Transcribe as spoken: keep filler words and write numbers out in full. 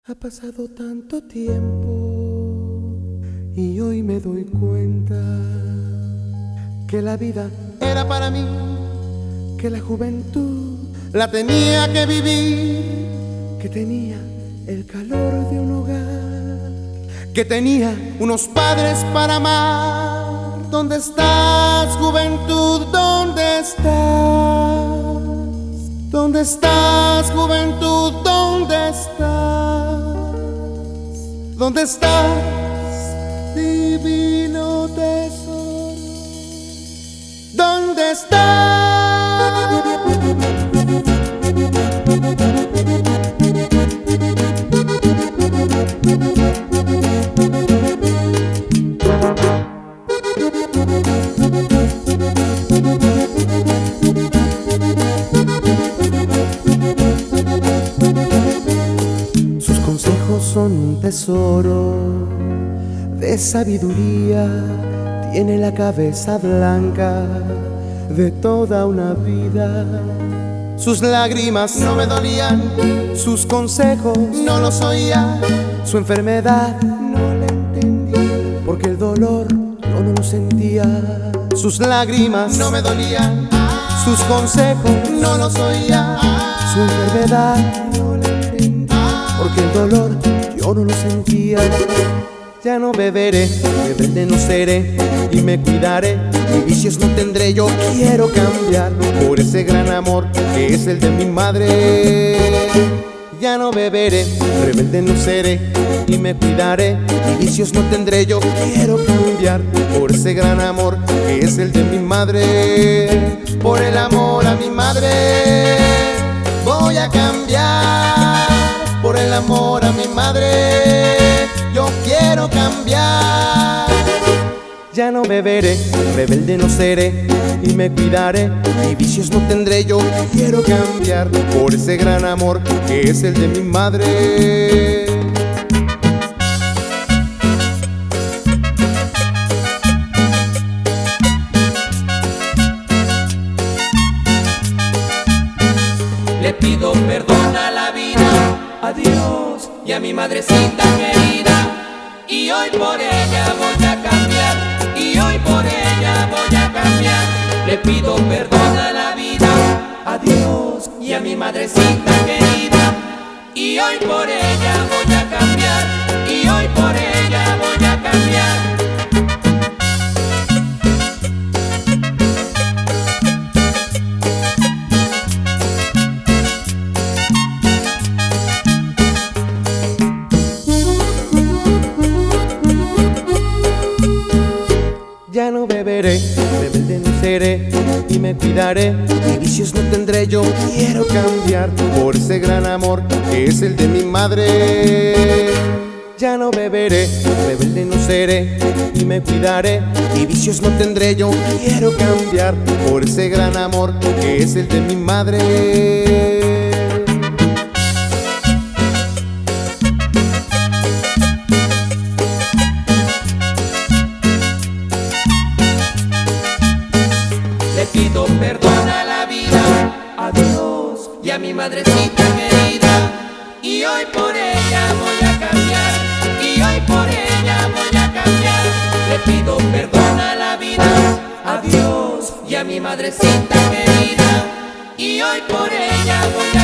Ha pasado tanto tiempo y hoy me doy cuenta que la vida era para mí, que la juventud la tenía que vivir, que tenía el calor de un hogar, que tenía unos padres para amar. ¿Dónde estás, juventud? ¿Dónde estás? ¿Dónde estás, juventud? ¿Dónde estás? ¿Dónde estás, divino tesoro? ¿Dónde estás? Sus consejos son un tesoro de sabiduría. Tiene la cabeza blanca de toda una vida. Sus lágrimas no me dolían, sus consejos no los oía. Su enfermedad no la entendía, porque el dolor yo no lo sentía. Sus lágrimas no me dolían, sus consejos no los oía. Su enfermedad no la entendía, porque el dolor yo no lo sentía. Ya no beberé, rebelde no seré y me cuidaré. Mis vicios no tendré, yo quiero cambiar por ese gran amor que es el de mi madre. Ya no beberé, rebelde no seré y me cuidaré. Mis vicios no tendré, yo quiero cambiar por ese gran amor que es el de mi madre. Por el amor a mi madre voy a cambiar. Por el amor a mi madre yo quiero cambiar. Ya no beberé, rebelde no seré y me cuidaré. Mis vicios no tendré, yo quiero cambiar por ese gran amor que es el de mi madre. Le pido perdón a la vida, a Dios y a mi madrecita querida. Y hoy por ella voy a cambiar, y hoy por ella voy a cambiar. Le pido perdón a la vida, a Dios y a mi madrecita querida. Y hoy por ella voy a cambiar, y hoy por ella voy a cambiar. Ya no beberé, rebelde no seré y me cuidaré. Mis vicios no tendré, yo quiero cambiar por ese gran amor que es el de mi madre. Ya no beberé, rebelde no seré y me cuidaré. Mis vicios no tendré, yo quiero cambiar por ese gran amor que es el de mi madre. Le pido perdón a la vida, a Dios y a mi madrecita querida. Y hoy por ella voy a cambiar, y hoy por ella voy a cambiar. Le pido perdón a la vida, a Dios y a mi madrecita querida. Y hoy por ella voy a